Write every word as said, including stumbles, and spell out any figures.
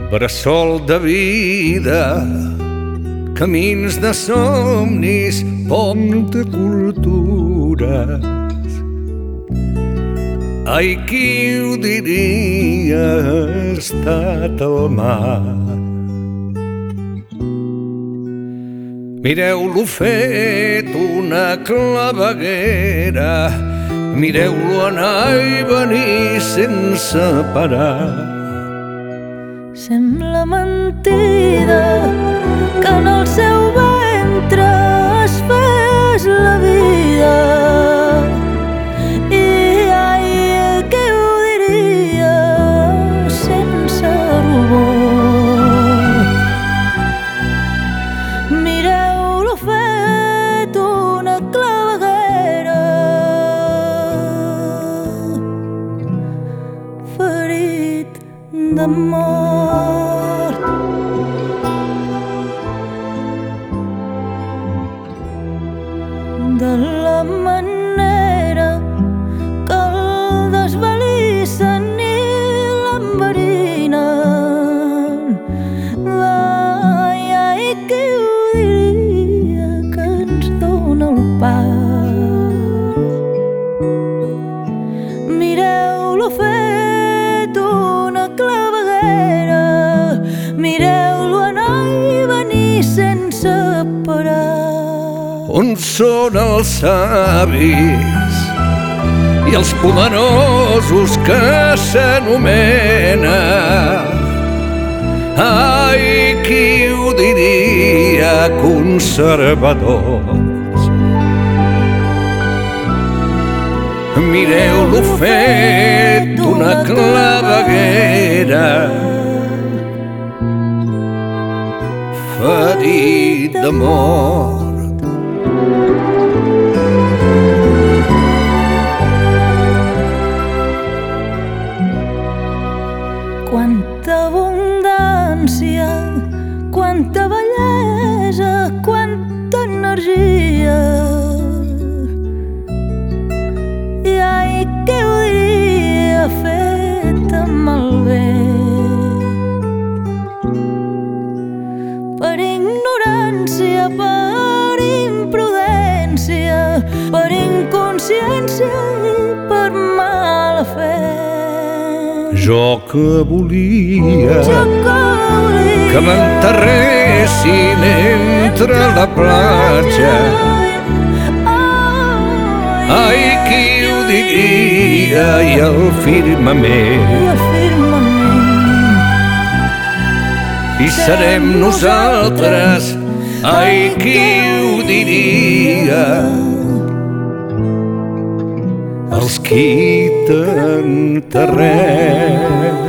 bressol de vida, camins de somnis, pont de cultures. Ai, qui ho diria, ha estat el mar. Mireu-lo fet una claveguera, mireu-lo anar i venir sense parar. Sembla mentida que en el seu ventre es fes la vida. I ai, què ho diria sense rubor? Mireu-lo fet una claveguera, ferit de mort. De la manera que el desvalissen i l'enverinen. Ai, ai, qui ho diria que ens dona el pa? Mireu-lo fet una claveguera, mireu-lo anar i venir sense parar. On són els savis i els poderosos que s'anomenen? Ai, qui ho diria, conservadors? Mireu-lo fet una claveguera, ferit de mort. Quanta abundància, quanta bellesa, quanta energia. I ai, què ho diria fet amb el bé? Per ignorància, per imprudència, per inconsciència i per mala fe. Jo que volia, Jo que volia que m'enterressin entre la platja. Ai, qui ho diria, i el firmament. I el firmament. I serem nosaltres, ai, qui ho diria, els qui t'enterrem.